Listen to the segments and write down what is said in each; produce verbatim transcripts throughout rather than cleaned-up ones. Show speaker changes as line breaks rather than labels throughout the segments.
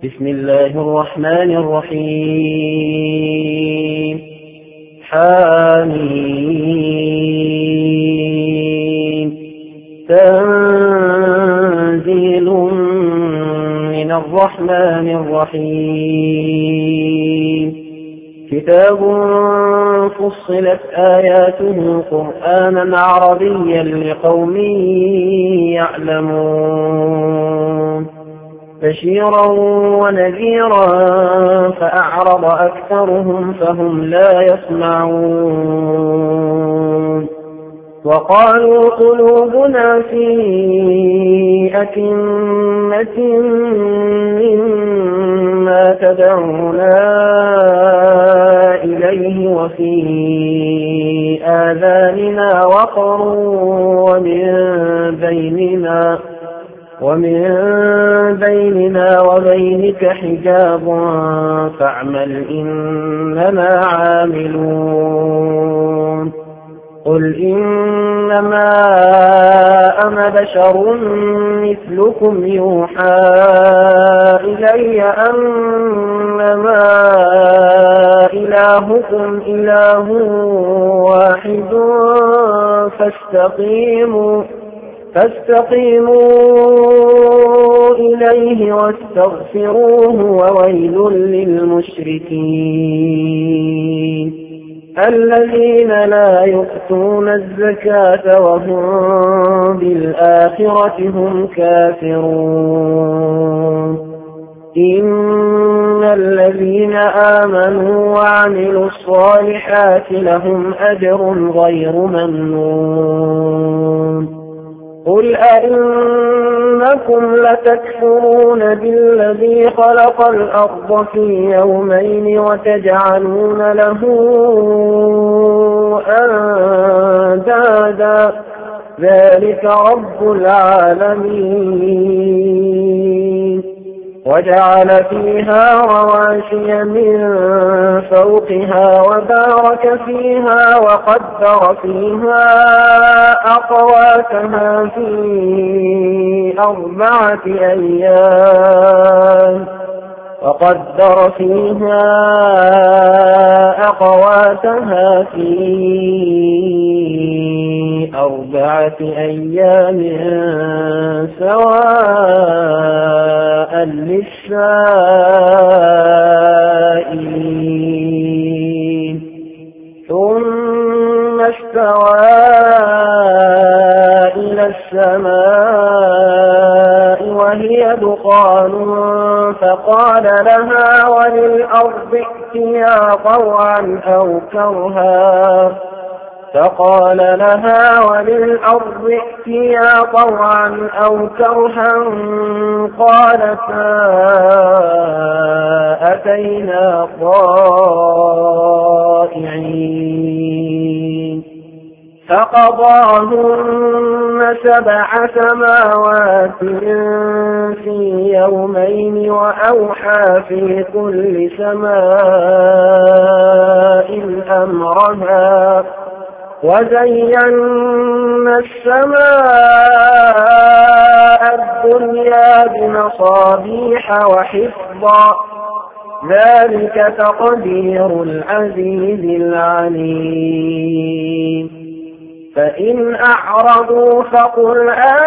بسم الله الرحمن الرحيم حميم تنزيل من الرحمن الرحيم كتاب فصلت آياته قرآنا عربيا لقوم يعلمون بشيرا ونذيرا فأعرض أكثرهم فهم لا يسمعون وقالوا قلوبنا في أكنة مما تدعونا إليه وفي آذاننا وقر ومن بيننا ومن بيننا وبينك حجاب فاعمل إننا عاملون قل إنما أنا بشر مثلكم يوحى إلي أنما إلهكم إله واحد فاستقيموا فاستقيموا إليه واستغفروه وويل للمشركين الذين لا يؤتون الزكاة وهم بالآخرة هم كافرون إن الذين آمنوا وعملوا الصالحات لهم أجر غير ممنون قل أئنكم لتكفرون بالذي خلق الأرض في يومين وتجعلون له أندادا ذلك رب العالمين وجعل فيها رواسي من فوقها وبارك فيها وقدر فيها أقواتها في أربعة أيام وقدر فيها أقواتها في أربعة أيام سواء للسائلين ثم استوى إلى السماء وهي دخان فقال لها وللأرض ائتيا طوعا أو كرها فقال لها وللأرض ائتيا طوعا أو كرها قالتا أتينا طائعين فقضاهن سبع سماوات في يومين وأوحى في كل سماء أمرها وزينا السماء الدنيا بمصابيح وحفظا ذلك تقدير العزيز العليم فإن أعرضوا فقل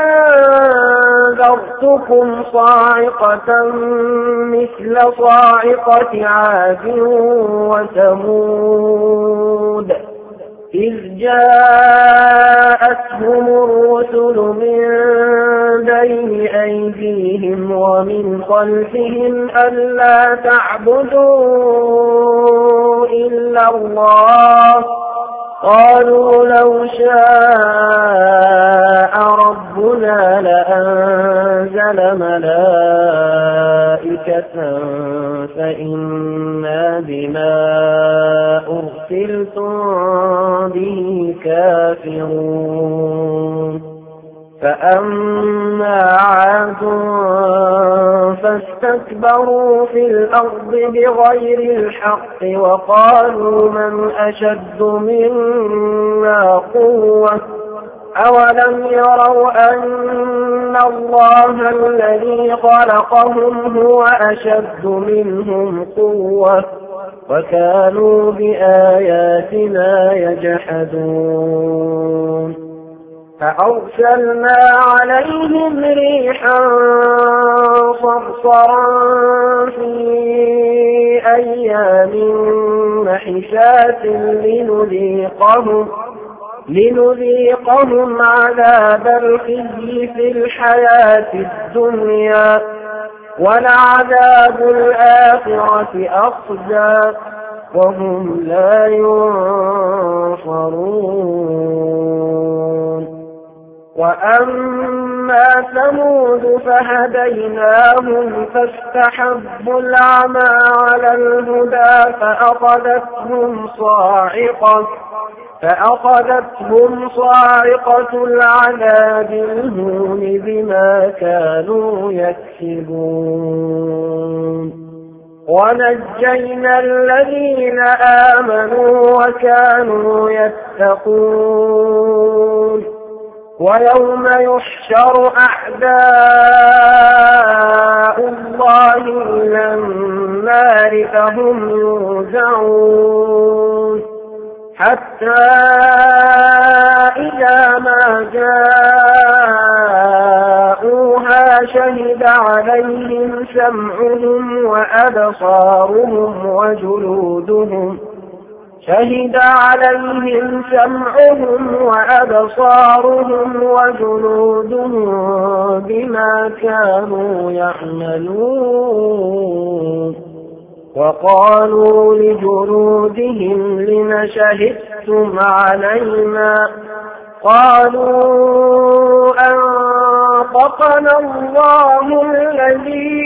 أنذرتكم صاعقة مثل صاعقة عاد وثمود إذ جاءتهم الرسل من بين أيديهم ومن خلفهم ألا تعبدوا إلا الله قالوا لو شاء ربنا لأنزل ملائكة فإنا بما أرسلتم به كافرون فأما عاد فاستكبروا في الأرض بغير الحق وقالوا من أشد منا قوة أولم يروا أن الله الذي خلقهم هو أشد منهم قوة وكانوا بآياتنا يجحدون فأرسلنا عليهم ريحا صرصرا في أيام نحسات لنذيقهم لنذيقهم عذاب الخزي في الحياة الدنيا ولعذاب الآخرة أخزى وهم لا ينصرون وأما ثمود فهديناهم فاستحبوا العمى على الهدى فأخذتهم صاعقة فأخذتهم صاعقة العذاب الهون بما كانوا يكسبون ونجينا الذين آمنوا وكانوا يتقون ويوم يحشر أعداء الله إلى النار فهم يوزعون حتى إذا ما جاءوها شهد عليهم سمعهم وأبصارهم وجلودهم شهد عليهم سمعهم وأبصارهم وجلودهم بما كانوا يعملون وقالوا لجلودهم لم شهدتم علينا قالوا أنطقنا الله الذي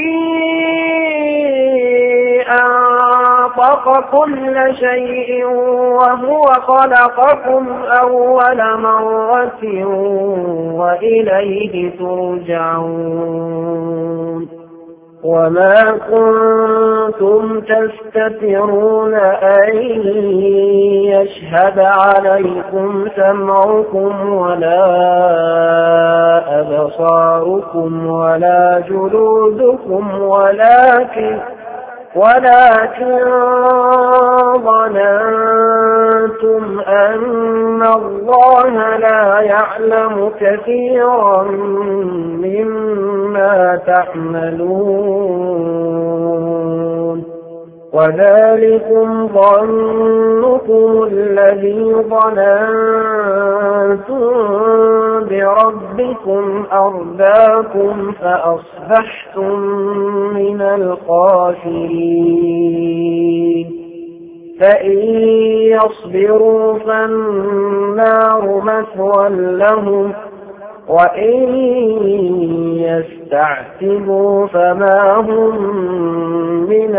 أنطق كل شيء وهو خلقكم أول مرة وإليه ترجعون وما كنتم تستترون أن يشهد عليكم سمعكم ولا أبصاركم ولا جلودكم ولكن ولكن ظننتم أن الله لا يعلم كثيرا مما تعملون وذلكم ظنكم الذي ظننتم بربكم أرداكم فأصبحتم من الخاسرين فإن يصبروا فالنار مثوى لهم وإن يستعتبوا فما هم من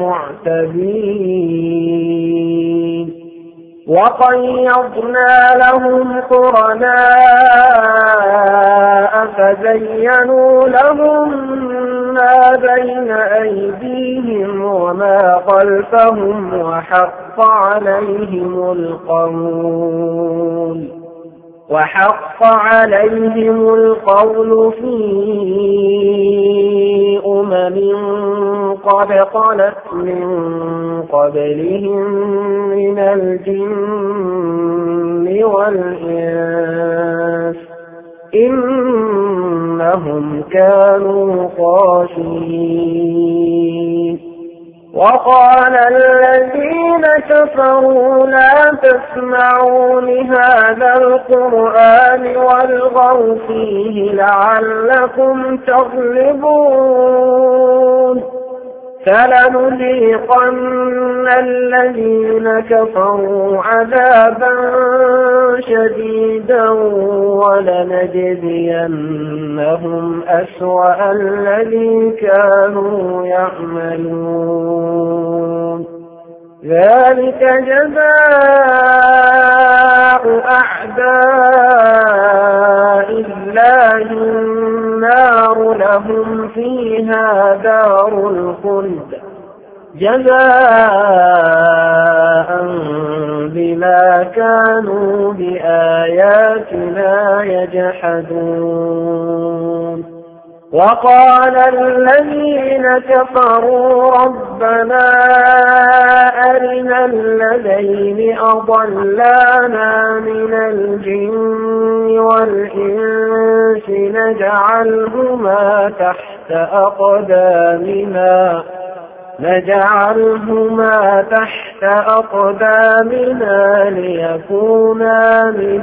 المعتبين وقيضنا لهم قرناء فزينوا لهم ما بين أيديهم وما خلفهم وحق عليهم القول وحق عليهم القول في أمم قد خلت من قبلهم من الجن والإنس إنهم كانوا خاسرين وقال الذين كفروا لا تسمعوا لهذا القرآن والغوا فيه لعلكم تغلبون فلنذيقن الذين كفروا عذابا شديدا ولنجزينهم أسوأ الذي كانوا يعملون ذلك جزاء أعداء الله النار لهم فيها دار الخلد جزاء بما كانوا بآياتنا يجحدون. وقال الذين كفروا ربنا أرنا الذين أضلانا من الجن والإنس نجعلهما تحت أقدامنا نجعلهما تحت أقدامنا ليكونا من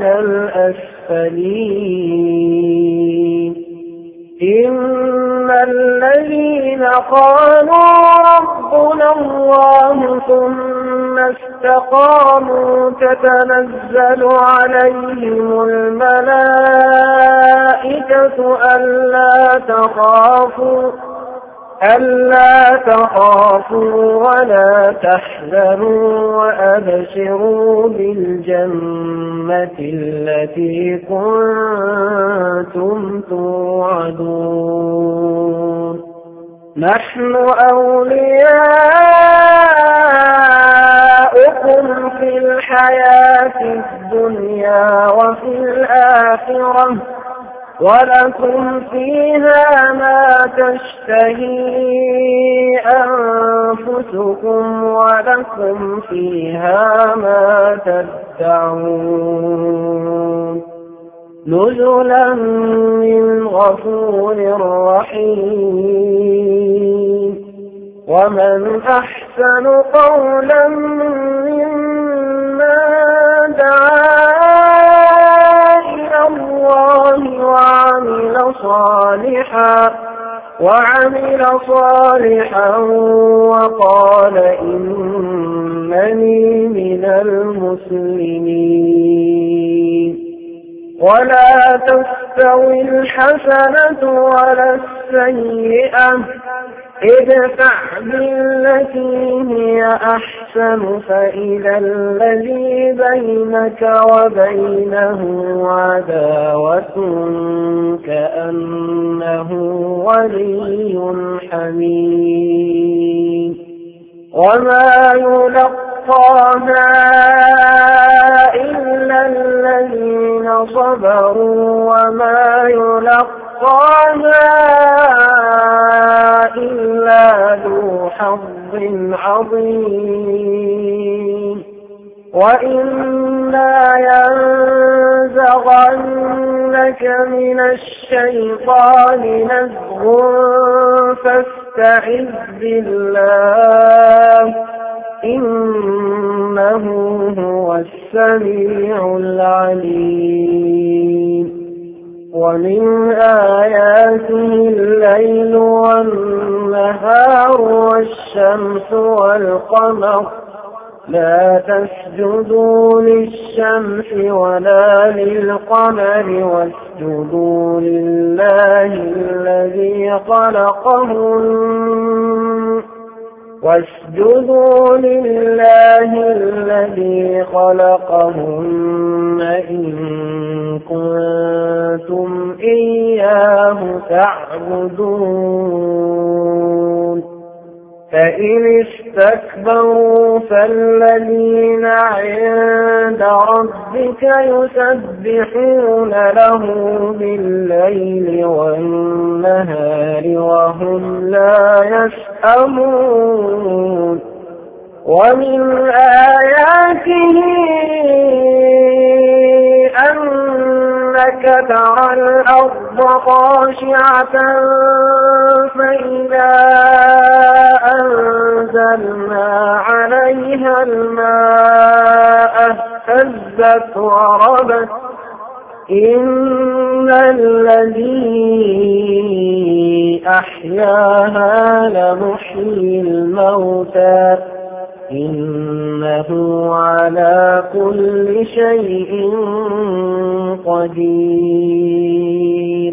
الأسفلين. إن الذين قالوا ربنا الله ثم استقاموا تتنزل عليهم الملائكة ألا تخافوا ألا تخافوا ولا تحزنوا وأبشروا بالجنة التي كنتم توعدون. نحن أولياؤكم في الحياة الدنيا وفي الآخرة ولكم فيها ما تشتهي أنفسكم ولكم فيها ما تدعون. نزلا من غفور رحيم. ومن أحسن قولا ممن دعا إلى الله وعمل صالحا وعمل صالحا وقال إنني من المسلمين. ولا تستوي الحسنة ولا السيئة ادفع بالتي هي أحسن فإذا الذي بينك وبينه عداوة كأنه ولي حميم. وما يلقاها إلا الذين صبروا وما يلقاها إلا ذو حظ عظيم. وإما ينزغنك من الشيطان نزغ فاستعذ بالله إنه هو السميع العليم. ومن آياته الليل والنهار والشمس والقمر لا تسجدوا للشمس ولا للقمر واسجدوا لله الذي خلقهن واسجدوا لله الذي خلقهن إن كنتم إياه تعبدون. فإن استكبروا فالذين عند ربك يسبحون له بالليل والنهار وهم لا يسأمون. ومن آياته أنك ترى الأرض خاشعة فإذا أنزلنا عليها الماء اهتزت وربت إن الذي أحياها لمحيي الموتى إنه على كل شيء قدير.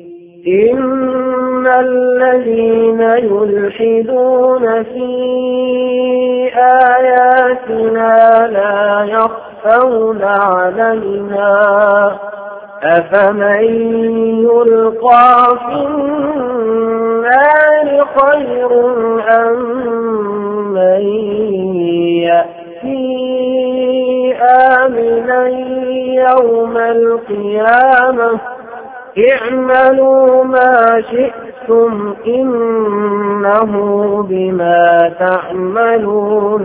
إن الذين يلحدون في آياتنا لا يخفون علينا أفمن يلقى في النار خير أم اعملوا ما شئتم إنه بما تعملون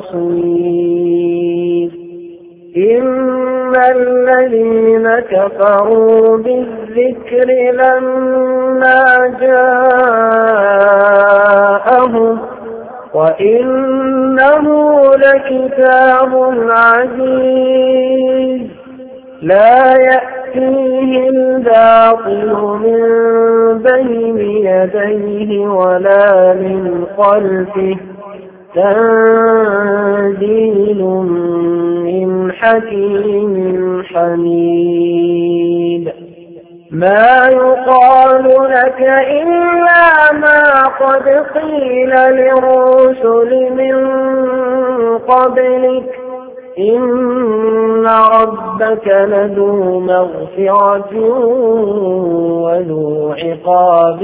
بصير. إن الذين كفروا بالذكر لما جاءهم وإنه لكتاب عزيز لا يأتيه الباطل من بين يديه ولا من خلفه تنزيل من حكيم حميد. ما يقال لك إلا ما قد قيل للرسل من قبلك إن ربك لذو مغفرة وذو عقاب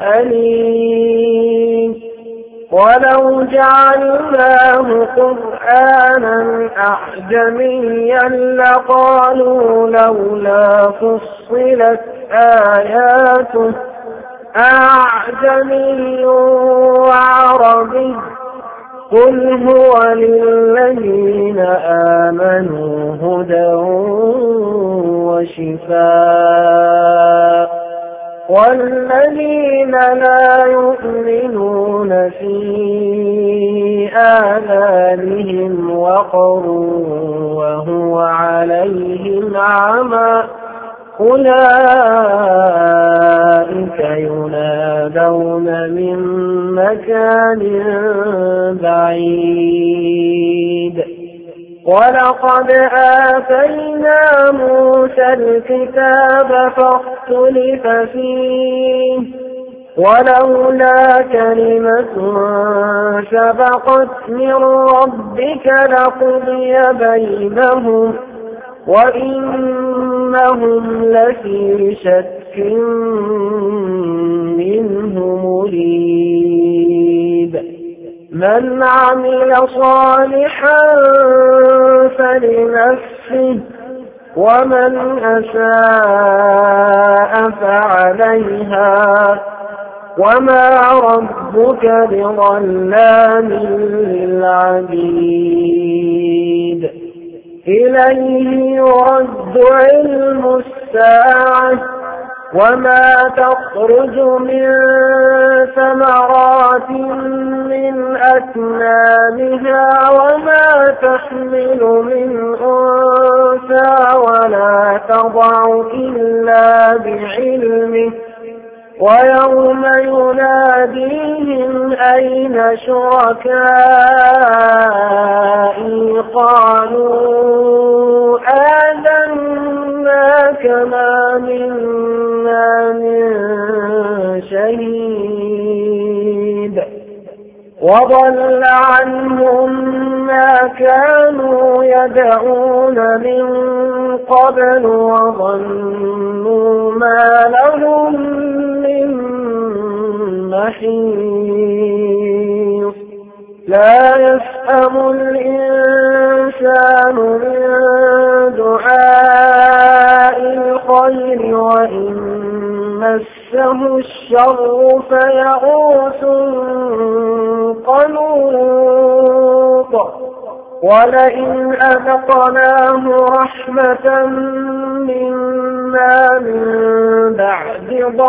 أليم. ولو جعلناه قرآنا أعجميا لقالوا لولا فصلت آياته أعجمي وعربي قل هو للذين آمنوا هدى وشفاء والذين لا يؤمنون في آذانهم وقر وهو عليهم عمى أولئك ينادون من مكان بعيد. ولقد آتينا موسى الكتاب فاختلف فيه ولولا كلمة سبقت من ربك لقضي بينهم وإنهم لفي شك منه مريب. من عمل صالحا فلنفسه ومن أساء فعليها وما ربك بظلام للعبيد. إليه يرد علم الساعة وما تخرج من ثمرات من أكمامها وما تحمل من أنثى ولا تضع إلا بعلمه ويوم يناديهم أين شركائي قالوا آذناك ما منا من شهيد وضل عنهم ما كانوا يدعون من قبل وظنوا ما لهم من محيص. لا يسأم الإنسان من دعاء الخير وإن مسه الشر فيئوس قنوط. ولئن أذقناه رحمة منا من بعد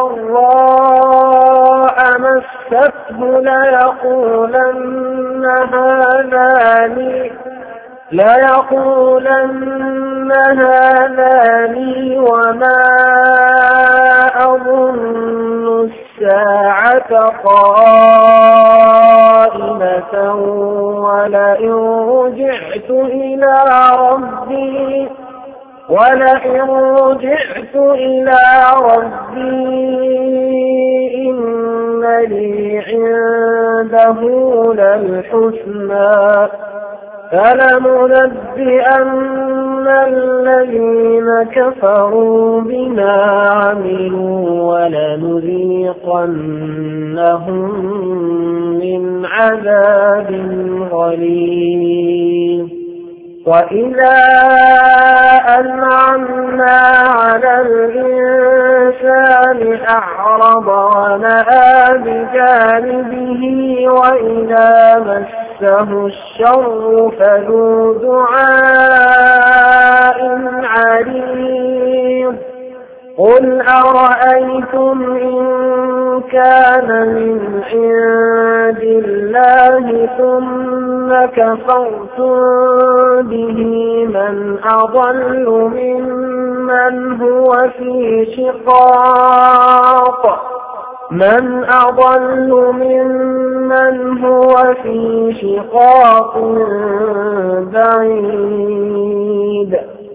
ضراء مسته ليقولن هذا لي ليقولن هذا لي وما أظن الساعة قائمة ولئن رجعت إلى ربي ولئن رجعت إلى ربي إن لي عنده للحسنى فلننبئن الذين كفروا بما عملوا ولنذيقنهم من عذاب غليظ. وإذا أنعمنا على الإنسان أعرض ونأى بجانبه وإذا مسه الشر فذو دعاء عريض قل أرأيتم إن كان من عند الله ثم كفرتم به من أضل ممن هو في شقاق من أضل ممن هو في شقاق بعيد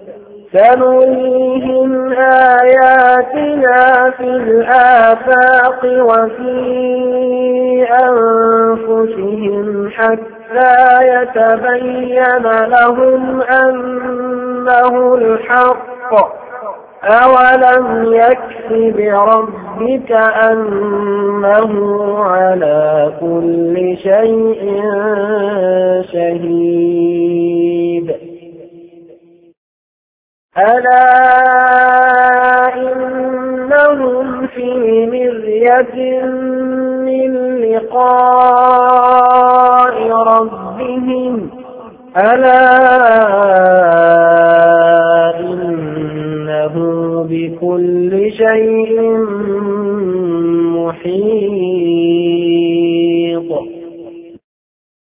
سنريهم آياتنا في الآفاق وفي أنفسهم حتى يتبين لهم أنه الحق أولم يكف بربك أنه على كل شيء شهيد ألا إنهم في مرية من لقاء ربهم ألا إنه بكل شيء محيط